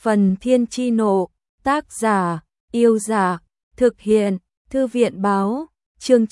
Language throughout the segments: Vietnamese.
Phần Thiên Chi Nộ, tác giả, Yêu Giả, thực hiện, Thư viện Báo, chương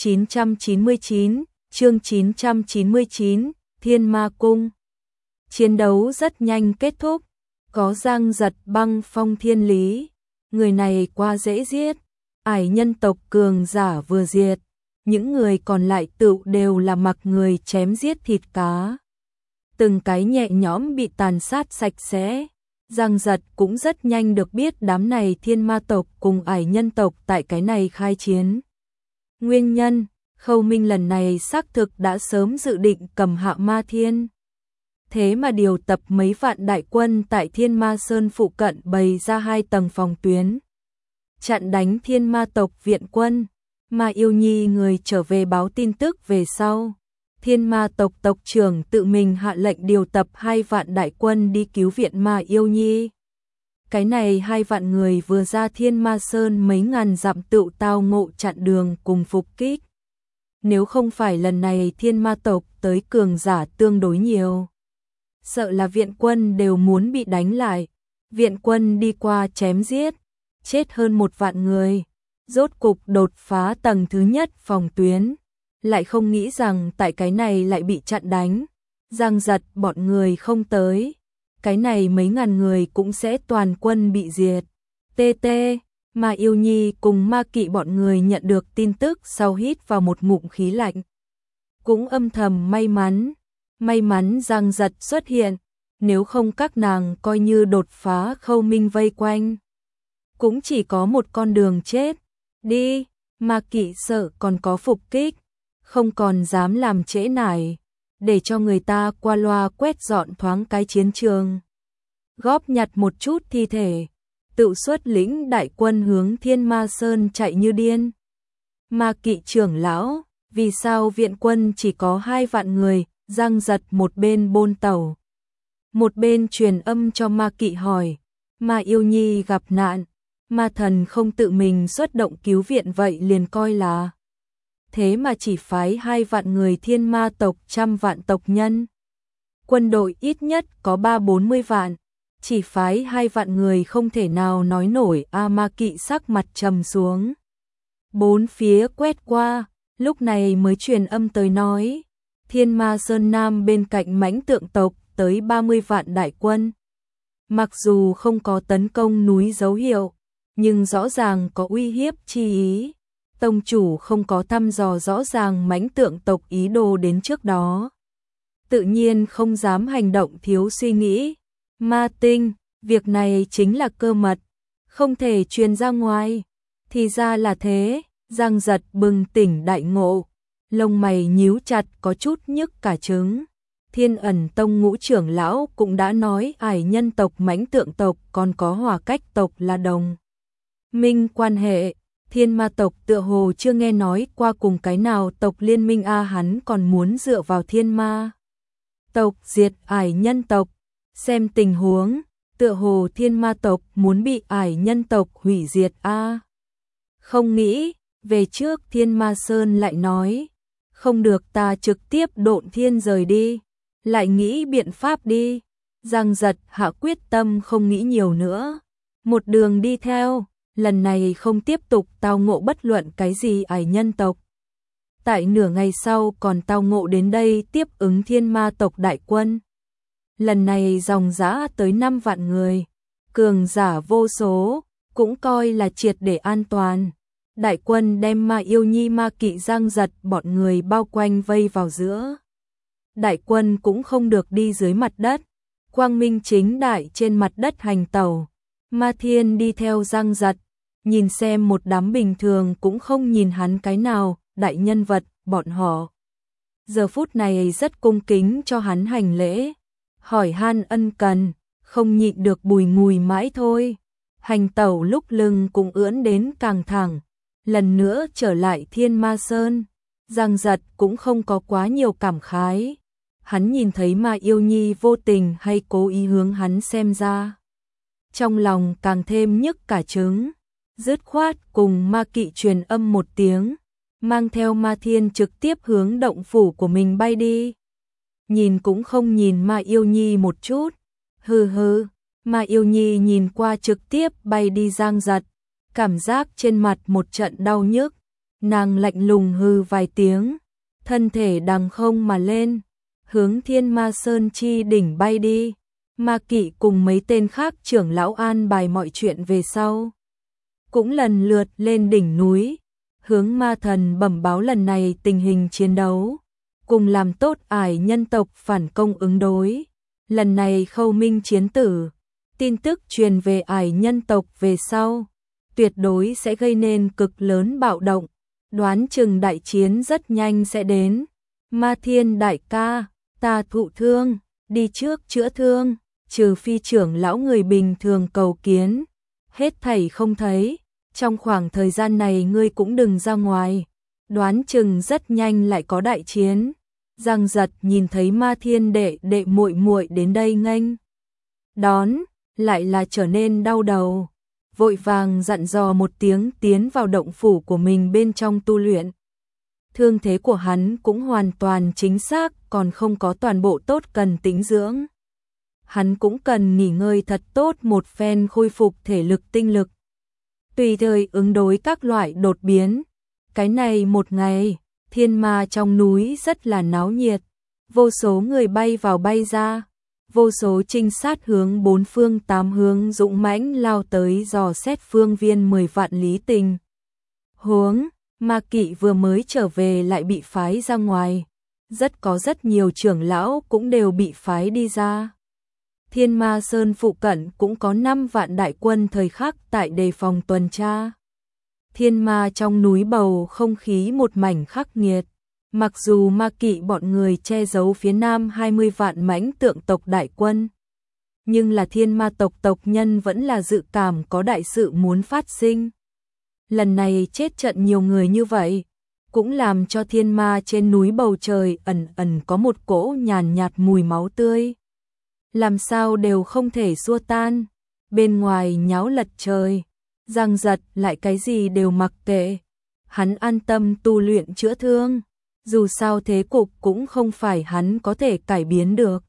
999, Thiên Ma Cung. Chiến đấu rất nhanh kết thúc, có Giang Giật băng phong thiên lý, người này quá dễ giết, ải nhân tộc cường giả vừa diệt, những người còn lại tự đều là mặc người chém giết thịt cá. Từng cái nhẹ nhõm bị tàn sát sạch sẽ. Giang Giật cũng rất nhanh được biết đám này thiên ma tộc cùng ải nhân tộc tại cái này khai chiến. Nguyên nhân, Khâu Minh lần này xác thực đã sớm dự định cầm hạ Ma Thiên. Thế mà điều tập mấy vạn đại quân tại Thiên Ma Sơn phụ cận bày ra 2 tầng phòng tuyến. Chặn đánh thiên ma tộc viện quân, Ma Yêu Nhi người trở về báo tin tức về sau. Thiên ma tộc tộc trưởng tự mình hạ lệnh điều tập 2 vạn đại quân đi cứu viện Ma Yêu Nhi. Cái này 2 vạn người vừa ra Thiên Ma Sơn mấy ngàn dặm tự tao ngộ chặn đường cùng phục kích. Nếu không phải lần này thiên ma tộc tới cường giả tương đối nhiều, sợ là viện quân đều muốn bị đánh lại. Viện quân đi qua chém giết, chết hơn 1 vạn người, rốt cục đột phá tầng thứ nhất phòng tuyến. Lại không nghĩ rằng tại cái này lại bị chặn đánh. Giang Giật bọn người không tới, cái này mấy ngàn người cũng sẽ toàn quân bị diệt. TT, Ma Yêu Nhi cùng Ma Kỵ bọn người nhận được tin tức sau hít vào một ngụm khí lạnh. Cũng âm thầm may mắn Giang Giật xuất hiện, nếu không các nàng coi như đột phá Khâu Minh vây quanh. Cũng chỉ có một con đường chết. Đi, Ma Kỵ sợ còn có phục kích, không còn dám làm trễ nải, để cho người ta qua loa quét dọn thoáng cái chiến trường. Góp nhặt một chút thi thể, tự xuất lĩnh đại quân hướng Thiên Ma Sơn chạy như điên. Ma Kỵ trưởng lão, vì sao viện quân chỉ có 2 vạn người? Giang Giật một bên bôn tàu, một bên truyền âm cho Ma Kỵ hỏi. Ma Yêu Nhi gặp nạn, Ma Thần không tự mình xuất động cứu viện vậy liền coi là. Thế mà chỉ phái 2 vạn người thiên ma tộc 100 vạn tộc nhân. Quân đội ít nhất có 30-40 vạn, chỉ phái 2 vạn người không thể nào nói nổi. Ma Kỵ sắc mặt trầm xuống. Bốn phía quét qua, lúc này mới truyền âm tới nói. Thiên Ma Sơn Nam bên cạnh Mãnh Tượng tộc tới 30 vạn đại quân. Mặc dù không có tấn công núi dấu hiệu, nhưng rõ ràng có uy hiếp chi ý. Tông chủ không có thăm dò rõ ràng Mãnh Tượng tộc ý đồ đến trước đó, tự nhiên không dám hành động thiếu suy nghĩ. Ma Tinh, việc này chính là cơ mật, không thể truyền ra ngoài. Thì ra là thế. Giang Giật bừng tỉnh đại ngộ, lông mày nhíu chặt có chút nhức cả trứng. Thiên Ẩn Tông ngũ trưởng lão cũng đã nói ải nhân tộc Mãnh Tượng tộc còn có Hỏa Cách tộc là đồng minh quan hệ. Thiên ma tộc tựa hồ chưa nghe nói qua cùng cái nào tộc liên minh. Hắn còn muốn dựa vào thiên ma tộc diệt ải nhân tộc. Xem tình huống, tựa hồ thiên ma tộc muốn bị ải nhân tộc hủy diệt. Không nghĩ, về trước Thiên Ma Sơn lại nói, không được ta trực tiếp độn thiên rời đi, lại nghĩ biện pháp đi. Giang Giật hạ quyết tâm không nghĩ nhiều nữa, một đường đi theo. Lần này không tiếp tục tao ngộ bất luận cái gì ải nhân tộc. Tại nửa ngày sau còn tao ngộ đến đây tiếp ứng thiên ma tộc đại quân. Lần này dòng dã tới 5 vạn người, cường giả vô số, cũng coi là triệt để an toàn. Đại quân đem Ma Yêu Nhi Ma Kỵ Giang Giật bọn người bao quanh vây vào giữa. Đại quân cũng không được đi dưới mặt đất, quang minh chính đại trên mặt đất hành tẩu. Ma Thiên đi theo Giang Giật, nhìn xem một đám bình thường cũng không nhìn hắn cái nào, đại nhân vật, bọn họ giờ phút này rất cung kính cho hắn hành lễ, hỏi han ân cần, không nhịn được bùi ngùi mãi thôi. Hành tẩu lúc lưng cũng ưỡn đến càng thẳng, lần nữa trở lại Thiên Ma Sơn. Giang Giật cũng không có quá nhiều cảm khái, hắn nhìn thấy Ma Yêu Nhi vô tình hay cố ý hướng hắn xem ra, trong lòng càng thêm nhức cả trứng. Dứt khoát cùng Ma Kỵ truyền âm một tiếng, mang theo Ma Thiên trực tiếp hướng động phủ của mình bay đi. Nhìn cũng không nhìn Ma Yêu Nhi một chút, hừ hừ, Ma Yêu Nhi nhìn qua trực tiếp bay đi Giang Giật, cảm giác trên mặt một trận đau nhức, nàng lạnh lùng hừ vài tiếng, thân thể đằng không mà lên, hướng Thiên Ma Sơn chi đỉnh bay đi. Ma Kỵ cùng mấy tên khác trưởng lão an bài mọi chuyện về sau, cũng lần lượt lên đỉnh núi, hướng Ma Thần bẩm báo lần này tình hình chiến đấu, cùng làm tốt ải nhân tộc phản công ứng đối. Lần này Khâu Minh chiến tử, tin tức truyền về ải nhân tộc về sau, tuyệt đối sẽ gây nên cực lớn bạo động, đoán chừng đại chiến rất nhanh sẽ đến. Ma Thiên đại ca, ta thụ thương, đi trước chữa thương, trừ phi trưởng lão người bình thường cầu kiến, hết thảy không thấy, trong khoảng thời gian này ngươi cũng đừng ra ngoài, đoán chừng rất nhanh lại có đại chiến. Giang Giật nhìn thấy Ma Thiên đệ đệ muội muội đến đây nghênh đón, lại là trở nên đau đầu, vội vàng dặn dò một tiếng tiến vào động phủ của mình bên trong tu luyện. Thương thế của hắn cũng hoàn toàn chính xác, còn không có toàn bộ tốt cần tĩnh dưỡng. Hắn cũng cần nghỉ ngơi thật tốt một phen khôi phục thể lực tinh lực, tùy thời ứng đối các loại đột biến. Cái này một ngày, thiên ma trong núi rất là náo nhiệt, vô số người bay vào bay ra, vô số trinh sát hướng bốn phương tám hướng dũng mãnh lao tới dò xét phương viên 10 vạn lý tình. Huống, Ma Kỵ vừa mới trở về lại bị phái ra ngoài, rất nhiều trưởng lão cũng đều bị phái đi ra. Thiên Ma Sơn phụ cận cũng có 5 vạn đại quân thời khắc tại đề phòng tuần tra. Thiên ma trong núi bầu không khí một mảnh khắc nghiệt, mặc dù Ma Kỵ bọn người che giấu phía nam 20 vạn mãnh tượng tộc đại quân, nhưng là thiên ma tộc tộc nhân vẫn là dự cảm có đại sự muốn phát sinh. Lần này chết trận nhiều người như vậy, cũng làm cho thiên ma trên núi bầu trời ẩn ẩn có một cỗ nhàn nhạt mùi máu tươi, làm sao đều không thể xua tan. Bên ngoài nháo lật trời, Giang Giật lại cái gì đều mặc kệ, hắn an tâm tu luyện chữa thương, dù sao thế cục cũng không phải hắn có thể cải biến được.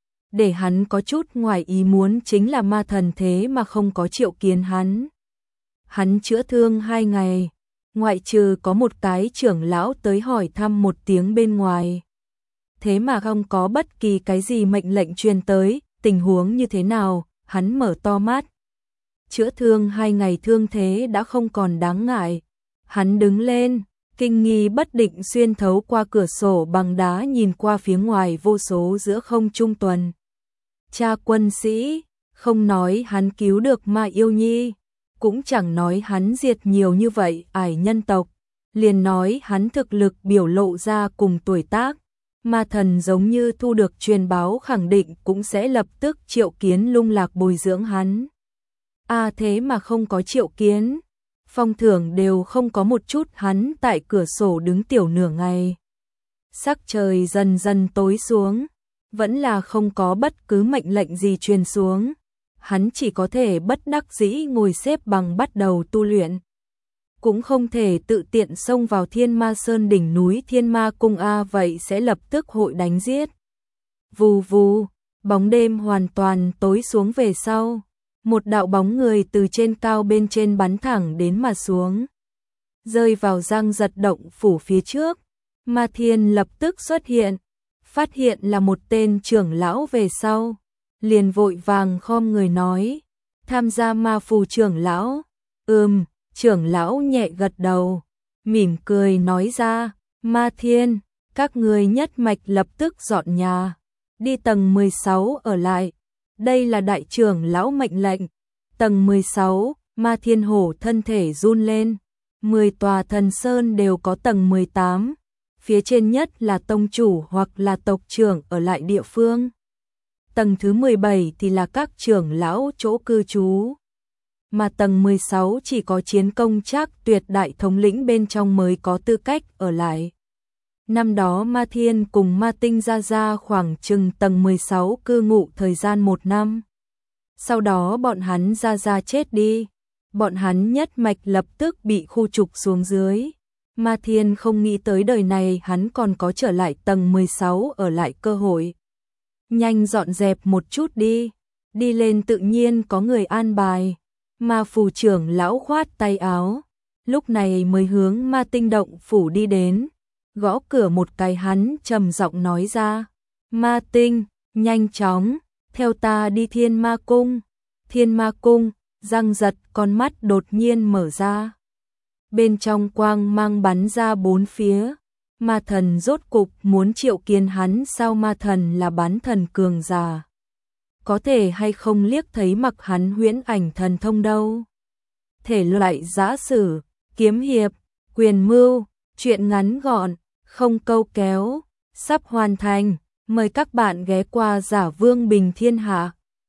Để hắn có chút ngoài ý muốn chính là Ma Thần thế mà không có triệu kiến hắn. Hắn chữa thương 2 ngày, ngoại trừ có một cái trưởng lão tới hỏi thăm một tiếng bên ngoài, thế mà không có bất kỳ cái gì mệnh lệnh truyền tới. Tình huống như thế nào? Hắn mở to mắt. Chữa thương 2 ngày thương thế đã không còn đáng ngại. Hắn đứng lên, kinh nghi bất định xuyên thấu qua cửa sổ bằng đá nhìn qua phía ngoài vô số giữa không trung tuần. Cha quân sĩ, không nói hắn cứu được Ma Yêu Nhi, cũng chẳng nói hắn diệt nhiều như vậy ải nhân tộc, liền nói hắn thực lực biểu lộ ra cùng tuổi tác. Ma Thần giống như thu được truyền báo khẳng định cũng sẽ lập tức triệu kiến Lung Lạc bồi dưỡng hắn. Thế mà không có triệu kiến, phong thưởng đều không có một chút, hắn tại cửa sổ đứng tiểu nửa ngày. Sắc trời dần dần tối xuống, vẫn là không có bất cứ mệnh lệnh gì truyền xuống. Hắn chỉ có thể bất đắc dĩ ngồi xếp bằng bắt đầu tu luyện. Cũng không thể tự tiện xông vào Thiên Ma Sơn đỉnh núi Thiên Ma Cung vậy sẽ lập tức hội đánh giết. Vù vù, bóng đêm hoàn toàn tối xuống về sau, một đạo bóng người từ trên cao bên trên bắn thẳng đến mà xuống, rơi vào Giang Giật động phủ phía trước. Ma Thiên lập tức xuất hiện, phát hiện là một tên trưởng lão về sau, liền vội vàng khom người nói, tham gia ma phù trưởng lão. Trưởng lão nhẹ gật đầu, mỉm cười nói ra, Ma Thiên, các người nhất mạch lập tức dọn nhà, đi tầng 16 ở lại, đây là đại trưởng lão mệnh lệnh. Tầng 16, Ma Thiên hổ thân thể run lên, 10 tòa thần sơn đều có tầng 18, phía trên nhất là tông chủ hoặc là tộc trưởng ở lại địa phương. Tầng thứ 17 thì là các trưởng lão chỗ cư trú. Mà tầng 16 chỉ có chiến công trác tuyệt đại thống lĩnh bên trong mới có tư cách ở lại. Năm đó Ma Thiên cùng Ma Tinh ra khoảng chừng tầng 16 cư ngụ thời gian 1 năm. Sau đó bọn hắn ra chết đi, bọn hắn nhất mạch lập tức bị khu trục xuống dưới. Ma Thiên không nghĩ tới đời này hắn còn có trở lại tầng 16 ở lại cơ hội. Nhanh dọn dẹp một chút đi, Đi lên tự nhiên có người an bài, mà phủ trưởng lão khoát tay áo, lúc này mới hướng Ma Tinh động phủ đi đến, gõ cửa một cái hắn trầm giọng nói ra, Ma Tinh, nhanh chóng, theo ta đi Thiên Ma Cung. Thiên Ma Cung, Giang Giật con mắt đột nhiên mở ra. Bên trong quang mang bắn ra bốn phía, ma thần rốt cục muốn triệu kiến hắn sao? Ma thần là bán thần cường giả, có thể hay không liếc thấy mặc hắn huyễn ảnh thần thông đâu. Thể loại giã sử, kiếm hiệp, quyền mưu, truyện ngắn gọn, không câu kéo, sắp hoàn thành, mời các bạn ghé qua Giả Vương Bình Thiên Hạ.